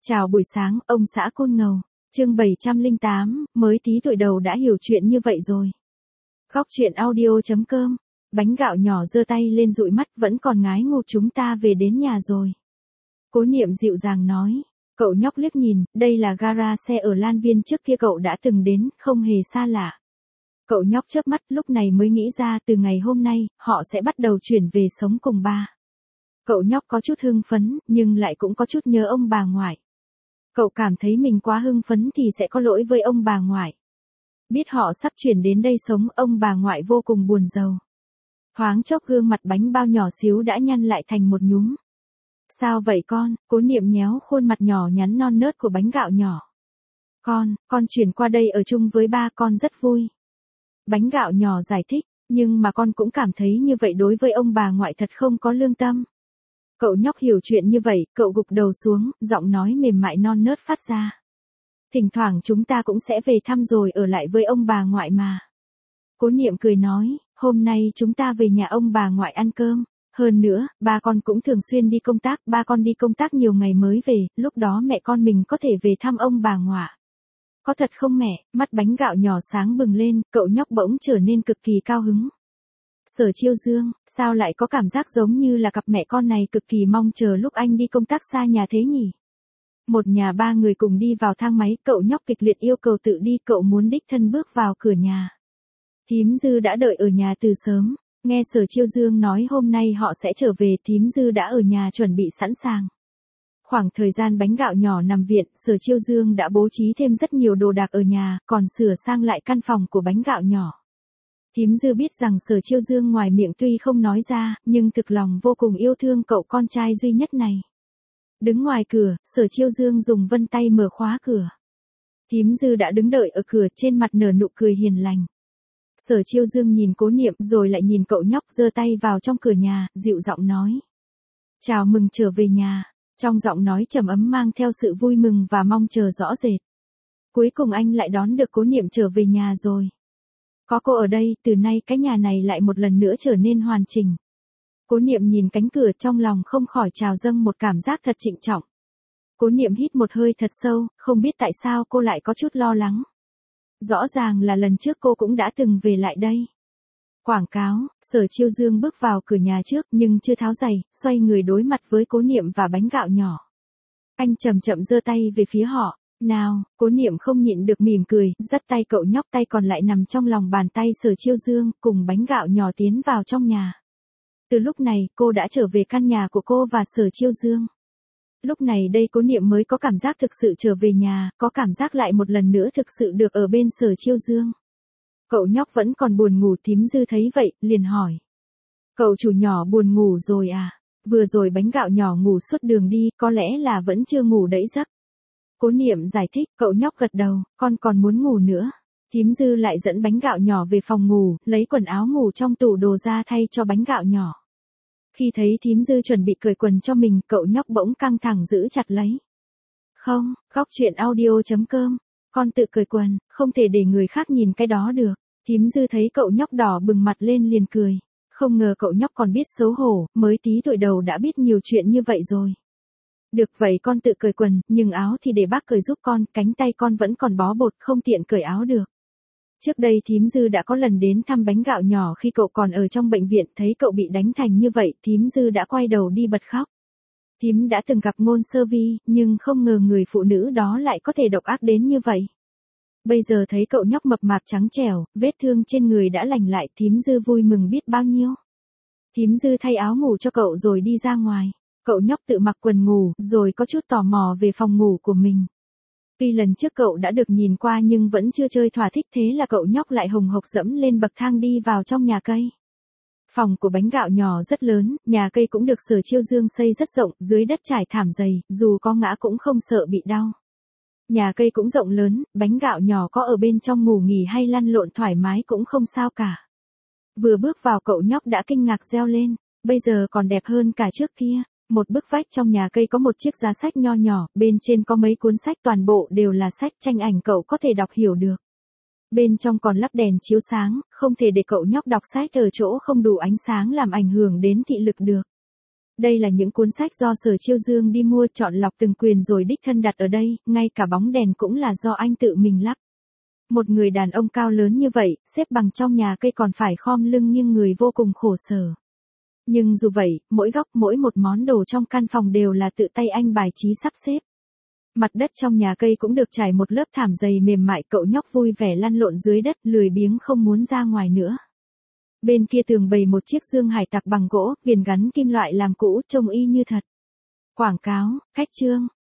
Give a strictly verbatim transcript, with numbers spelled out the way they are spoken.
Chào buổi sáng, ông xã Côn Ngầu. Chương bảy trăm lẻ tám, mới tí tuổi đầu đã hiểu chuyện như vậy rồi. Góc truyện audio chấm com. Bánh gạo nhỏ giơ tay lên dụi mắt, vẫn còn ngái ngủ, chúng ta về đến nhà rồi. Cố Niệm dịu dàng nói. Cậu nhóc liếc nhìn, đây là gara xe ở Lan Viên trước kia cậu đã từng đến, không hề xa lạ. Cậu nhóc chớp mắt, lúc này mới nghĩ ra từ ngày hôm nay, họ sẽ bắt đầu chuyển về sống cùng ba. Cậu nhóc có chút hưng phấn, nhưng lại cũng có chút nhớ ông bà ngoại. Cậu cảm thấy mình quá hưng phấn thì sẽ có lỗi với ông bà ngoại. Biết họ sắp chuyển đến đây sống, ông bà ngoại vô cùng buồn rầu. Thoáng chốc gương mặt bánh bao nhỏ xíu đã nhăn lại thành một nhúm. Sao vậy con? Cố Niệm nhéo khuôn mặt nhỏ nhắn non nớt của bánh gạo nhỏ. Con, con chuyển qua đây ở chung với ba, con rất vui. Bánh gạo nhỏ giải thích, nhưng mà con cũng cảm thấy như vậy đối với ông bà ngoại thật không có lương tâm. Cậu nhóc hiểu chuyện như vậy, cậu gục đầu xuống, giọng nói mềm mại non nớt phát ra. Thỉnh thoảng chúng ta cũng sẽ về thăm rồi ở lại với ông bà ngoại mà. Cố Niệm cười nói, hôm nay chúng ta về nhà ông bà ngoại ăn cơm. Hơn nữa, ba con cũng thường xuyên đi công tác, ba con đi công tác nhiều ngày mới về, lúc đó mẹ con mình có thể về thăm ông bà ngoại. Có thật không mẹ? Mắt bánh gạo nhỏ sáng bừng lên, cậu nhóc bỗng trở nên cực kỳ cao hứng. Sở Chiêu Dương, sao lại có cảm giác giống như là cặp mẹ con này cực kỳ mong chờ lúc anh đi công tác xa nhà thế nhỉ? Một nhà ba người cùng đi vào thang máy, cậu nhóc kịch liệt yêu cầu tự đi, cậu muốn đích thân bước vào cửa nhà. Thím Dư đã đợi ở nhà từ sớm, nghe Sở Chiêu Dương nói hôm nay họ sẽ trở về, thím Dư đã ở nhà chuẩn bị sẵn sàng. Khoảng thời gian bánh gạo nhỏ nằm viện, Sở Chiêu Dương đã bố trí thêm rất nhiều đồ đạc ở nhà, còn sửa sang lại căn phòng của bánh gạo nhỏ. Thím Dư biết rằng Sở Chiêu Dương ngoài miệng tuy không nói ra, nhưng thực lòng vô cùng yêu thương cậu con trai duy nhất này. Đứng ngoài cửa, Sở Chiêu Dương dùng vân tay mở khóa cửa. Thím Dư đã đứng đợi ở cửa, trên mặt nở nụ cười hiền lành. Sở Chiêu Dương nhìn Cố Niệm rồi lại nhìn cậu nhóc, giơ tay vào trong cửa nhà, dịu giọng nói. Chào mừng trở về nhà. Trong giọng nói trầm ấm mang theo sự vui mừng và mong chờ rõ rệt. Cuối cùng anh lại đón được Cố Niệm trở về nhà rồi. Có cô ở đây, từ nay cái nhà này lại một lần nữa trở nên hoàn chỉnh. Cố Niệm nhìn cánh cửa, trong lòng không khỏi trào dâng một cảm giác thật trịnh trọng. Cố Niệm hít một hơi thật sâu, không biết tại sao cô lại có chút lo lắng. Rõ ràng là lần trước cô cũng đã từng về lại đây. Quảng cáo, Sở Chiêu Dương bước vào cửa nhà trước nhưng chưa tháo giày, xoay người đối mặt với Cố Niệm và bánh gạo nhỏ. Anh chậm chậm giơ tay về phía họ. Nào, Cố Niệm không nhịn được mỉm cười, dắt tay cậu nhóc, tay còn lại nằm trong lòng bàn tay Sở Chiêu Dương, cùng bánh gạo nhỏ tiến vào trong nhà. Từ lúc này, cô đã trở về căn nhà của cô và Sở Chiêu Dương. Lúc này đây Cố Niệm mới có cảm giác thực sự trở về nhà, có cảm giác lại một lần nữa thực sự được ở bên Sở Chiêu Dương. Cậu nhóc vẫn còn buồn ngủ, thím Dư thấy vậy, liền hỏi. Cậu chủ nhỏ buồn ngủ rồi à? Vừa rồi bánh gạo nhỏ ngủ suốt đường đi, có lẽ là vẫn chưa ngủ đẫy giấc. Cố Niệm giải thích, cậu nhóc gật đầu, con còn muốn ngủ nữa. Thím Dư lại dẫn bánh gạo nhỏ về phòng ngủ, lấy quần áo ngủ trong tủ đồ ra thay cho bánh gạo nhỏ. Khi thấy thím Dư chuẩn bị cởi quần cho mình, cậu nhóc bỗng căng thẳng giữ chặt lấy. Không, góc truyện audio chấm com, con tự cởi quần, không thể để người khác nhìn cái đó được. Thím Dư thấy cậu nhóc đỏ bừng mặt lên liền cười. Không ngờ cậu nhóc còn biết xấu hổ, mới tí tuổi đầu đã biết nhiều chuyện như vậy rồi. Được vậy con tự cởi quần, nhưng áo thì để bác cởi giúp con, cánh tay con vẫn còn bó bột, không tiện cởi áo được. Trước đây thím Dư đã có lần đến thăm bánh gạo nhỏ khi cậu còn ở trong bệnh viện, thấy cậu bị đánh thành như vậy, thím Dư đã quay đầu đi bật khóc. Thím đã từng gặp Ngôn Sơ Vi, nhưng không ngờ người phụ nữ đó lại có thể độc ác đến như vậy. Bây giờ thấy cậu nhóc mập mạp trắng trẻo, vết thương trên người đã lành lại, thím Dư vui mừng biết bao nhiêu. Thím Dư thay áo ngủ cho cậu rồi đi ra ngoài. Cậu nhóc tự mặc quần ngủ, rồi có chút tò mò về phòng ngủ của mình. Tuy lần trước cậu đã được nhìn qua nhưng vẫn chưa chơi thỏa thích, thế là cậu nhóc lại hồng hộc dẫm lên bậc thang đi vào trong nhà cây. Phòng của bánh gạo nhỏ rất lớn, nhà cây cũng được Sở Chiêu Dương xây rất rộng, dưới đất trải thảm dày, dù có ngã cũng không sợ bị đau. Nhà cây cũng rộng lớn, bánh gạo nhỏ có ở bên trong ngủ nghỉ hay lăn lộn thoải mái cũng không sao cả. Vừa bước vào cậu nhóc đã kinh ngạc reo lên, bây giờ còn đẹp hơn cả trước kia. Một bức vách trong nhà cây có một chiếc giá sách nho nhỏ, bên trên có mấy cuốn sách, toàn bộ đều là sách tranh ảnh cậu có thể đọc hiểu được. Bên trong còn lắp đèn chiếu sáng, không thể để cậu nhóc đọc sách ở chỗ không đủ ánh sáng làm ảnh hưởng đến thị lực được. Đây là những cuốn sách do Sở Chiêu Dương đi mua chọn lọc từng quyền rồi đích thân đặt ở đây, ngay cả bóng đèn cũng là do anh tự mình lắp. Một người đàn ông cao lớn như vậy, xếp bằng trong nhà cây còn phải khom lưng nhưng người vô cùng khổ sở. Nhưng dù vậy, mỗi góc mỗi một món đồ trong căn phòng đều là tự tay anh bài trí sắp xếp. Mặt đất trong nhà cây cũng được trải một lớp thảm dày mềm mại, cậu nhóc vui vẻ lăn lộn dưới đất, lười biếng không muốn ra ngoài nữa. Bên kia tường bày một chiếc dương hải tặc bằng gỗ, viền gắn kim loại làm cũ, trông y như thật. Quảng cáo, khách trương,